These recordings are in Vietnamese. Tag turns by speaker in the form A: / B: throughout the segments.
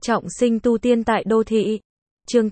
A: Trọng sinh tu tiên tại đô thị. Chương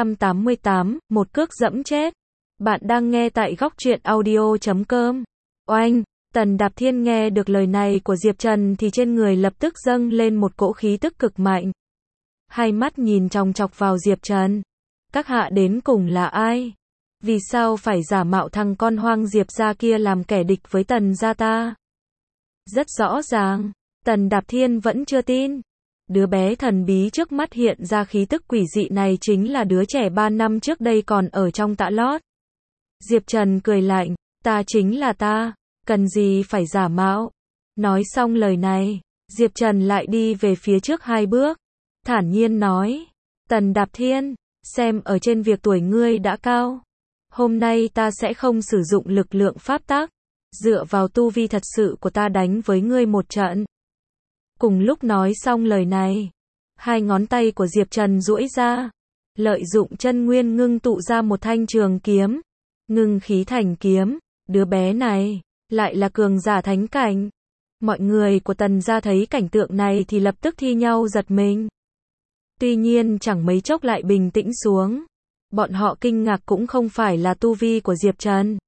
A: 888, một cước dẫm chết. Bạn đang nghe tại góc truyện audio.com. Oanh, Tần Đạp Thiên nghe được lời này của Diệp Trần thì trên người lập tức dâng lên một cỗ khí tức cực mạnh. Hai mắt nhìn chòng chọc vào Diệp Trần. Các hạ đến cùng là ai? Vì sao phải giả mạo thằng con hoang Diệp gia kia làm kẻ địch với Tần gia ta? Rất rõ ràng, Tần Đạp Thiên vẫn chưa tin. Đứa bé thần bí trước mắt hiện ra khí tức quỷ dị này chính là đứa trẻ 3 năm trước đây còn ở trong tã lót. Diệp Trần cười lạnh, ta chính là ta, cần gì phải giả mạo. Nói xong lời này, Diệp Trần lại đi về phía trước 2 bước, thản nhiên nói, Tần Đạp Thiên, xem ở trên việc tuổi ngươi đã cao. Hôm nay ta sẽ không sử dụng lực lượng pháp tắc, dựa vào tu vi thật sự của ta đánh với ngươi một trận. Cùng lúc nói xong lời này, hai ngón tay của Diệp Trần duỗi ra, lợi dụng chân nguyên ngưng tụ ra một thanh trường kiếm, ngưng khí thành kiếm. Đứa bé này lại là cường giả thánh cảnh. Mọi người của Tần gia thấy cảnh tượng này thì lập tức thi nhau giật mình. Tuy nhiên chẳng mấy chốc lại bình tĩnh xuống. Bọn họ kinh ngạc cũng không phải là tu vi của Diệp Trần.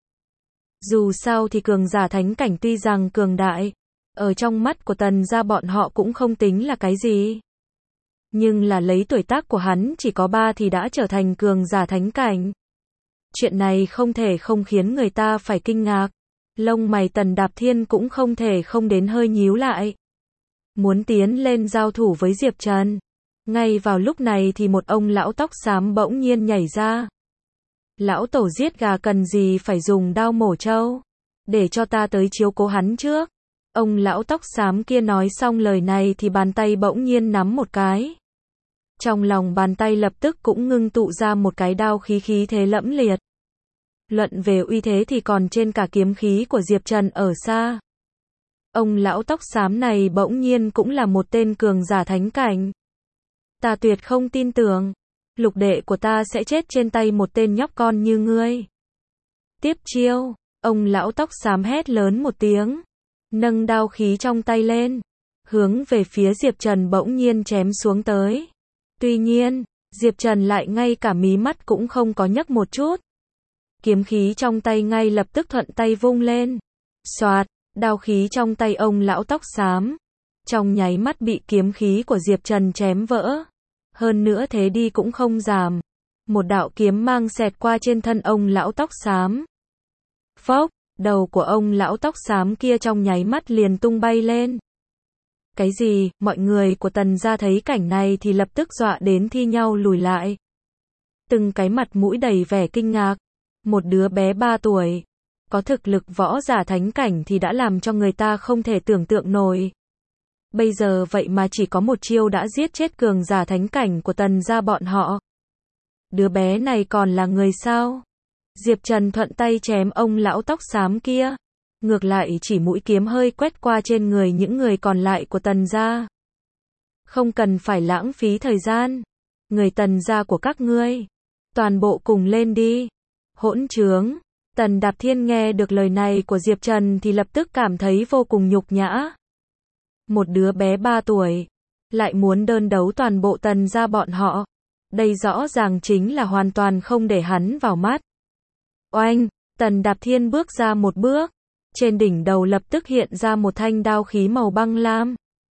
A: Dù sao thì cường giả thánh cảnh tuy rằng cường đại, ở trong mắt của Tần gia bọn họ cũng không tính là cái gì. Nhưng là lấy tuổi tác của hắn chỉ có 3 thì đã trở thành cường giả thánh cảnh. Chuyện này không thể không khiến người ta phải kinh ngạc. Lông mày Tần Đạp Thiên cũng không thể không đến hơi nhíu lại. Muốn tiến lên giao thủ với Diệp Trần. Ngay vào lúc này thì một ông lão tóc xám bỗng nhiên nhảy ra. Lão tổ giết gà cần gì phải dùng đao mổ trâu. Để cho ta tới chiếu cố hắn trước. Ông lão tóc xám kia nói xong lời này thì bàn tay bỗng nhiên nắm một cái. Trong lòng bàn tay lập tức cũng ngưng tụ ra một cái đao khí thế lẫm liệt. Luận về uy thế thì còn trên cả kiếm khí của Diệp Trần ở xa. Ông lão tóc xám này bỗng nhiên cũng là một tên cường giả thánh cảnh. Ta tuyệt không tin tưởng, lục đệ của ta sẽ chết trên tay một tên nhóc con như ngươi. Tiếp chiêu, ông lão tóc xám hét lớn một tiếng, nâng đao khí trong tay lên, hướng về phía Diệp Trần bỗng nhiên chém xuống tới. Tuy nhiên, Diệp Trần lại ngay cả mí mắt cũng không có nhấc một chút. Kiếm khí trong tay ngay lập tức thuận tay vung lên. Xoạt, đao khí trong tay ông lão tóc xám, trong nháy mắt bị kiếm khí của Diệp Trần chém vỡ. Hơn nữa thế đi cũng không giảm. Một đạo kiếm mang xẹt qua trên thân ông lão tóc xám. Phốc, đầu của ông lão tóc xám kia trong nháy mắt liền tung bay lên. Cái gì? Mọi người của Tần gia thấy cảnh này thì lập tức dọa đến thi nhau lùi lại. Từng cái mặt mũi đầy vẻ kinh ngạc. Một đứa bé 3 tuổi, có thực lực võ giả thánh cảnh thì đã làm cho người ta không thể tưởng tượng nổi. Bây giờ vậy mà chỉ có một chiêu đã giết chết cường giả thánh cảnh của Tần gia bọn họ. Đứa bé này còn là người sao? Diệp Trần thuận tay chém ông lão tóc xám kia. Ngược lại chỉ mũi kiếm hơi quét qua trên người những người còn lại của Tần gia. Không cần phải lãng phí thời gian. Người Tần gia của các ngươi, toàn bộ cùng lên đi. Hỗn trướng. Tần Đạp Thiên nghe được lời này của Diệp Trần thì lập tức cảm thấy vô cùng nhục nhã. Một đứa bé 3 tuổi, lại muốn đơn đấu toàn bộ Tần gia bọn họ. Đây rõ ràng chính là hoàn toàn không để hắn vào mắt. Oanh, Tần Đạp Thiên bước ra một bước. Trên đỉnh đầu lập tức hiện ra một thanh đao khí màu băng lam.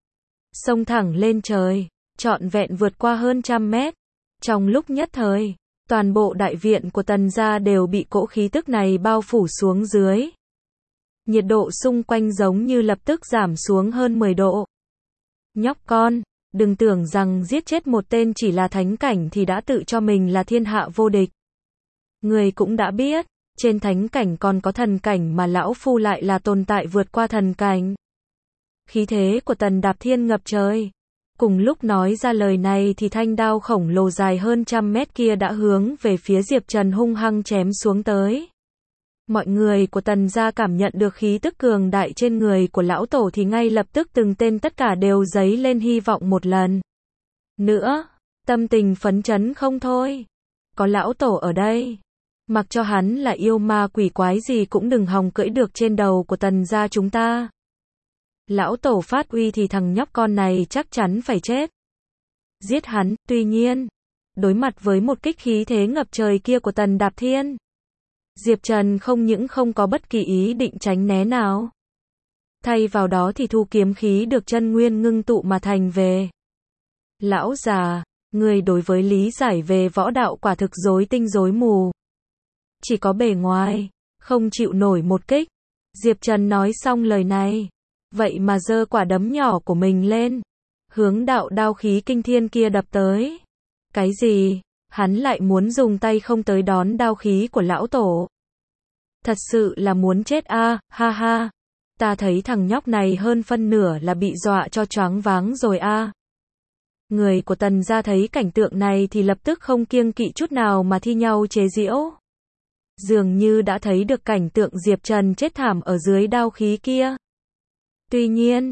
A: Xông thẳng lên trời, trọn vẹn vượt qua hơn 100 mét. Trong lúc nhất thời, toàn bộ đại viện của Tần gia đều bị cỗ khí tức này bao phủ xuống dưới. Nhiệt độ xung quanh giống như lập tức giảm xuống hơn 10 độ. Nhóc con, đừng tưởng rằng giết chết một tên chỉ là thánh cảnh thì đã tự cho mình là thiên hạ vô địch. Người cũng đã biết, trên thánh cảnh còn có thần cảnh mà lão phu lại là tồn tại vượt qua thần cảnh. Khí thế của Tần Đạp Thiên ngập trời. Cùng lúc nói ra lời này thì thanh đao khổng lồ dài hơn 100 mét kia đã hướng về phía Diệp Trần hung hăng chém xuống tới. Mọi người của Tần gia cảm nhận được khí tức cường đại trên người của lão tổ thì ngay lập tức từng tên tất cả đều dấy lên hy vọng một lần nữa, tâm tình phấn chấn không thôi. Có lão tổ ở đây, mặc cho hắn là yêu ma quỷ quái gì cũng đừng hòng cưỡi được trên đầu của Tần gia chúng ta. Lão tổ phát uy thì thằng nhóc con này chắc chắn phải chết. giết hắn, tuy nhiên, đối mặt với một kích khí thế ngập trời kia của Tần Đạp Thiên, Diệp Trần không những không có bất kỳ ý định tránh né nào. Thay vào đó thì thu kiếm khí được chân nguyên ngưng tụ mà thành về. Lão già, người đối với lý giải về võ đạo quả thực rối tinh rối mù. Chỉ có bề ngoài, không chịu nổi một kích. Diệp Trần nói xong lời này, vậy mà giơ quả đấm nhỏ của mình lên, hướng đạo đao khí kinh thiên kia đập tới. Cái gì? Hắn lại muốn dùng tay không tới đón đao khí của lão tổ. Thật sự là muốn chết a, ha ha. Ta thấy thằng nhóc này hơn phân nửa là bị dọa cho choáng váng rồi a. Người của Tần gia thấy cảnh tượng này thì lập tức không kiêng kỵ chút nào mà thi nhau chế giễu. Dường như đã thấy được cảnh tượng Diệp Trần chết thảm ở dưới đao khí kia. Tuy nhiên,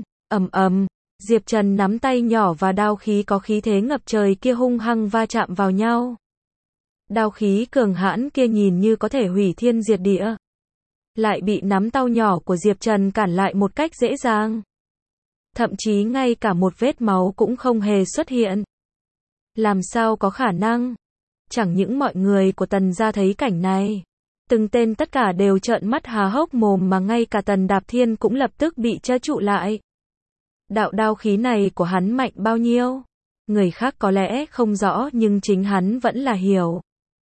A: Diệp Trần nắm tay nhỏ và đao khí có khí thế ngập trời kia hung hăng va chạm vào nhau. Đao khí cường hãn kia nhìn như có thể hủy thiên diệt địa, lại bị nắm tay nhỏ của Diệp Trần cản lại một cách dễ dàng. Thậm chí ngay cả một vết máu cũng không hề xuất hiện. Làm sao có khả năng? Chẳng những mọi người của Tần gia thấy cảnh này, từng tên tất cả đều trợn mắt há hốc mồm mà ngay cả Tần Đạp Thiên cũng lập tức bị trơ trụ lại. Đạo đao khí này của hắn mạnh bao nhiêu? Người khác có lẽ không rõ nhưng chính hắn vẫn là hiểu.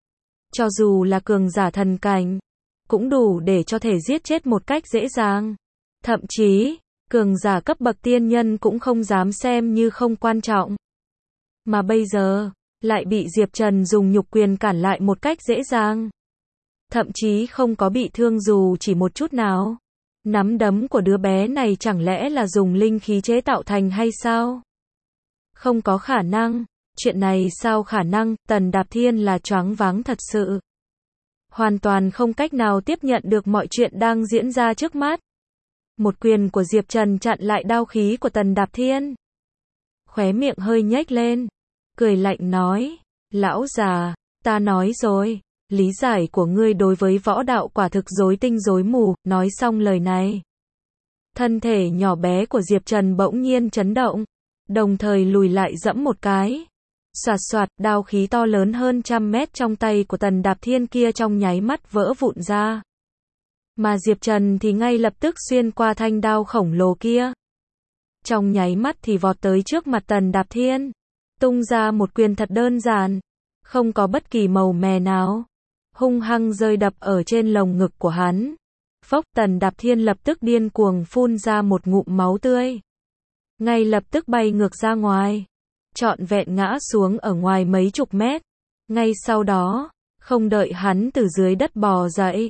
A: Cho dù là cường giả thần cảnh, cũng đủ để cho thể giết chết một cách dễ dàng. Thậm chí, cường giả cấp bậc tiên nhân cũng không dám xem như không quan trọng. Mà bây giờ, lại bị Diệp Trần dùng nhục quyền cản lại một cách dễ dàng. Thậm chí không có bị thương dù chỉ một chút nào. Nắm đấm của đứa bé này chẳng lẽ là dùng linh khí chế tạo thành hay sao? Không có khả năng. Chuyện này sao khả năng? Tần Đạp Thiên là choáng váng thật sự. Hoàn toàn không cách nào tiếp nhận được mọi chuyện đang diễn ra trước mắt. Một quyền của Diệp Trần chặn lại đao khí của Tần Đạp Thiên. Khóe miệng hơi nhếch lên, cười lạnh nói, lão già, ta nói rồi, lý giải của ngươi đối với võ đạo quả thực rối tinh rối mù. Nói xong lời này, thân thể nhỏ bé của Diệp Trần bỗng nhiên chấn động, đồng thời lùi lại giẫm một cái. Soạt soạt, đao khí to lớn hơn 100 mét trong tay của Tần Đạp Thiên kia trong nháy mắt vỡ vụn ra. Mà Diệp Trần thì ngay lập tức xuyên qua thanh đao khổng lồ kia. Trong nháy mắt thì vọt tới trước mặt Tần Đạp Thiên, tung ra một quyền thật đơn giản, không có bất kỳ màu mè nào, hung hăng rơi đập ở trên lồng ngực của hắn. Phốc, Tần Đạp Thiên lập tức điên cuồng phun ra một ngụm máu tươi, ngay lập tức bay ngược ra ngoài, trọn vẹn ngã xuống ở ngoài mấy chục mét. Ngay sau đó, không đợi hắn từ dưới đất bò dậy,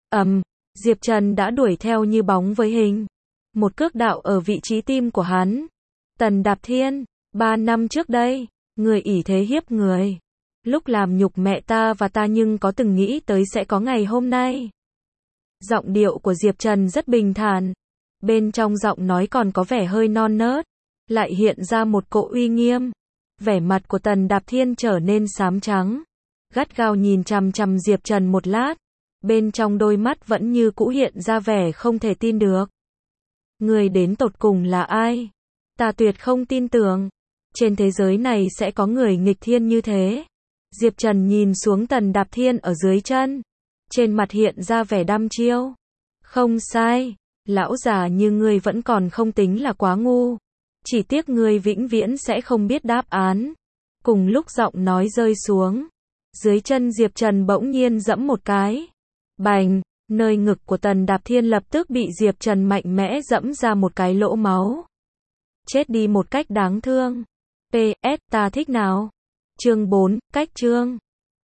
A: Diệp Trần đã đuổi theo như bóng với hình, một cước đạo ở vị trí tim của hắn. Tần Đạp Thiên, 3 năm trước đây, người ỷ thế hiếp người, lúc làm nhục mẹ ta và ta nhưng có từng nghĩ tới sẽ có ngày hôm nay. Giọng điệu của Diệp Trần rất bình thản, bên trong giọng nói còn có vẻ hơi non nớt, lại hiện ra một cỗ uy nghiêm. Vẻ mặt của Tần Đạp Thiên trở nên xám trắng, gắt gao nhìn chằm chằm Diệp Trần một lát, bên trong đôi mắt vẫn như cũ hiện ra vẻ không thể tin được. Người đến tột cùng là ai? Ta tuyệt không tin tưởng, trên thế giới này sẽ có người nghịch thiên như thế. Diệp Trần nhìn xuống Tần Đạp Thiên ở dưới chân, trên mặt hiện ra vẻ đăm chiêu. Không sai, lão già như ngươi vẫn còn không tính là quá ngu. Chỉ tiếc ngươi vĩnh viễn sẽ không biết đáp án. Cùng lúc giọng nói rơi xuống, dưới chân Diệp Trần bỗng nhiên giẫm một cái. Bành, nơi ngực của Tần Đạp Thiên lập tức bị Diệp Trần mạnh mẽ giẫm ra một cái lỗ máu. Chết đi một cách đáng thương. PS, ta thích nào? Chương 4, cách chương.